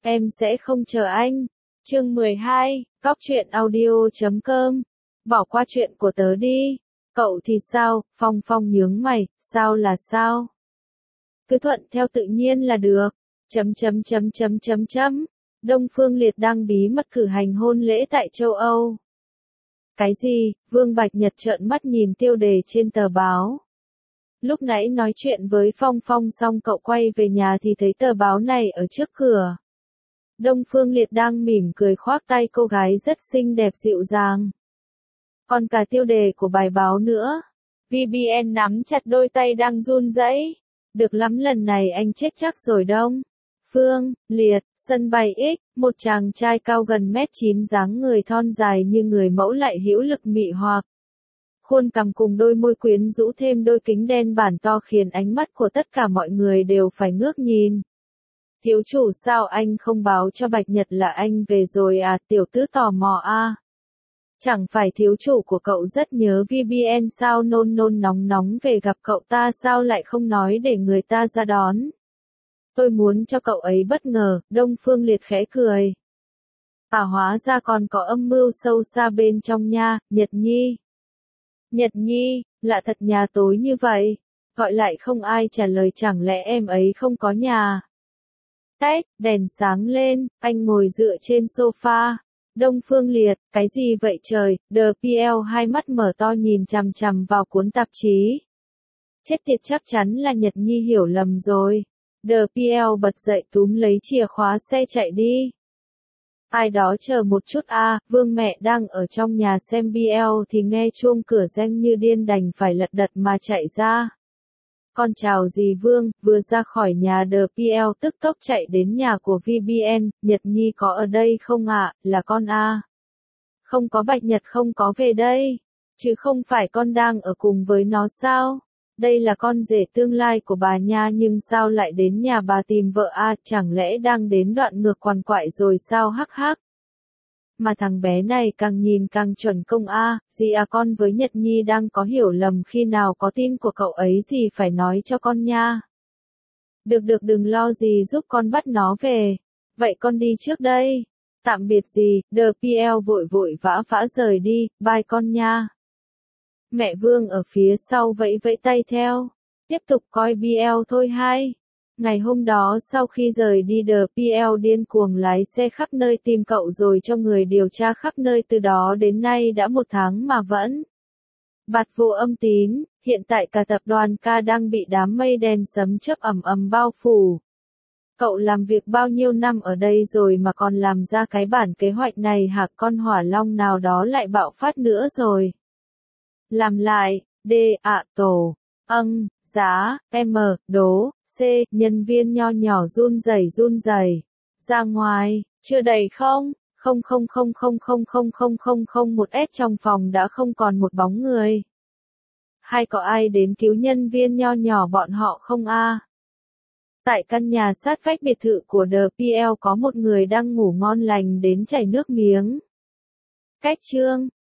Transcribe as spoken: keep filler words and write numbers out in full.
Em sẽ không chờ anh. Chương mười hai, Cóc truyện audio chấm com. Bỏ qua chuyện của tớ đi. Cậu thì sao? Phong Phong nhướng mày, sao là sao? Cứ thuận theo tự nhiên là được. Chấm chấm chấm chấm chấm chấm. Đông Phương Liệt đang bí mật cử hành hôn lễ tại châu Âu. Cái gì? Vương Bạch Nhật trợn mắt nhìn tiêu đề trên tờ báo. Lúc nãy nói chuyện với Phong Phong xong cậu quay về nhà thì thấy tờ báo này ở trước cửa. Đông Phương Liệt đang mỉm cười khoác tay cô gái rất xinh đẹp dịu dàng. Còn cả tiêu đề của bài báo nữa. vê bê en nắm chặt đôi tay đang run rẩy. Được lắm, lần này anh chết chắc rồi Đông Phương Liệt, sân bay X, một chàng trai cao gần mét chín dáng người thon dài như người mẫu lại hữu lực mị hoặc. Khuôn cằm cùng đôi môi quyến rũ thêm đôi kính đen bản to khiến ánh mắt của tất cả mọi người đều phải ngước nhìn. Thiếu chủ, sao anh không báo cho Bạch Nhật là anh về rồi à? Tiểu tứ tò mò à? Chẳng phải thiếu chủ của cậu rất nhớ vê bê en sao? Nôn nôn nóng nóng về gặp cậu ta, sao lại không nói để người ta ra đón? Tôi muốn cho cậu ấy bất ngờ. Đông Phương Liệt khẽ cười. À, hóa ra còn có âm mưu sâu xa bên trong nha. Nhật Nhi. Nhật Nhi, lạ thật, nhà tối như vậy. Gọi lại không ai trả lời, chẳng lẽ em ấy không có nhà? Tét, đèn sáng lên, anh ngồi dựa trên sofa. Đông Phương Liệt, cái gì vậy trời? đê pê lờ hai mắt mở to nhìn chằm chằm vào cuốn tạp chí. Chết tiệt, chắc chắn là Nhật Nhi hiểu lầm rồi. đê pê lờ bật dậy túm lấy chìa khóa xe chạy đi. Ai đó chờ một chút a, à, Vương mẹ đang ở trong nhà xem bê lờ thì nghe chuông cửa reng như điên, đành phải lật đật mà chạy ra. Con chào dì Vương, vừa ra khỏi nhà đê pê lờ tức tốc chạy đến nhà của vê bê en, Nhật Nhi có ở đây không ạ? À? Là con a. À? Không có, Bạch Nhật không có về đây. Chứ không phải con đang ở cùng với nó sao? Đây là con rể tương lai của bà nha, nhưng sao lại đến nhà bà tìm vợ a? À? Chẳng lẽ đang đến đoạn ngược quằn quại rồi sao? Hắc hắc. Mà thằng bé này càng nhìn càng chuẩn công a, à, gì à, con với Nhật Nhi đang có hiểu lầm, khi nào có tin của cậu ấy gì phải nói cho con nha. Được được, đừng lo, gì giúp con bắt nó về. Vậy con đi trước đây. Tạm biệt dì. đê pê lờ vội vội vã vã rời đi, bye con nha. Mẹ Vương ở phía sau vẫy vẫy tay theo. Tiếp tục coi bê lờ thôi hai. Ngày hôm đó sau khi rời đi, đê pê lờ điên cuồng lái xe khắp nơi tìm cậu rồi cho người điều tra khắp nơi, từ đó đến nay đã một tháng mà vẫn bạt vô âm tín. Hiện tại cả tập đoàn K đang bị đám mây đen sấm chớp ầm ầm bao phủ. Cậu làm việc bao nhiêu năm ở đây rồi mà còn làm ra cái bản kế hoạch này hả? Con hỏa long nào đó lại bạo phát nữa rồi. Làm lại, D, ạ, tổ, âng, giá, M, đố, C, nhân viên nho nhỏ run rẩy run rẩy. Ra ngoài, chưa đầy không? Không không không không không không không không không một S trong phòng đã không còn một bóng người. Hay có ai đến cứu nhân viên nho nhỏ bọn họ không a? À? Tại căn nhà sát vách biệt thự của đê pê lờ có một người đang ngủ ngon lành đến chảy nước miếng. Cách chương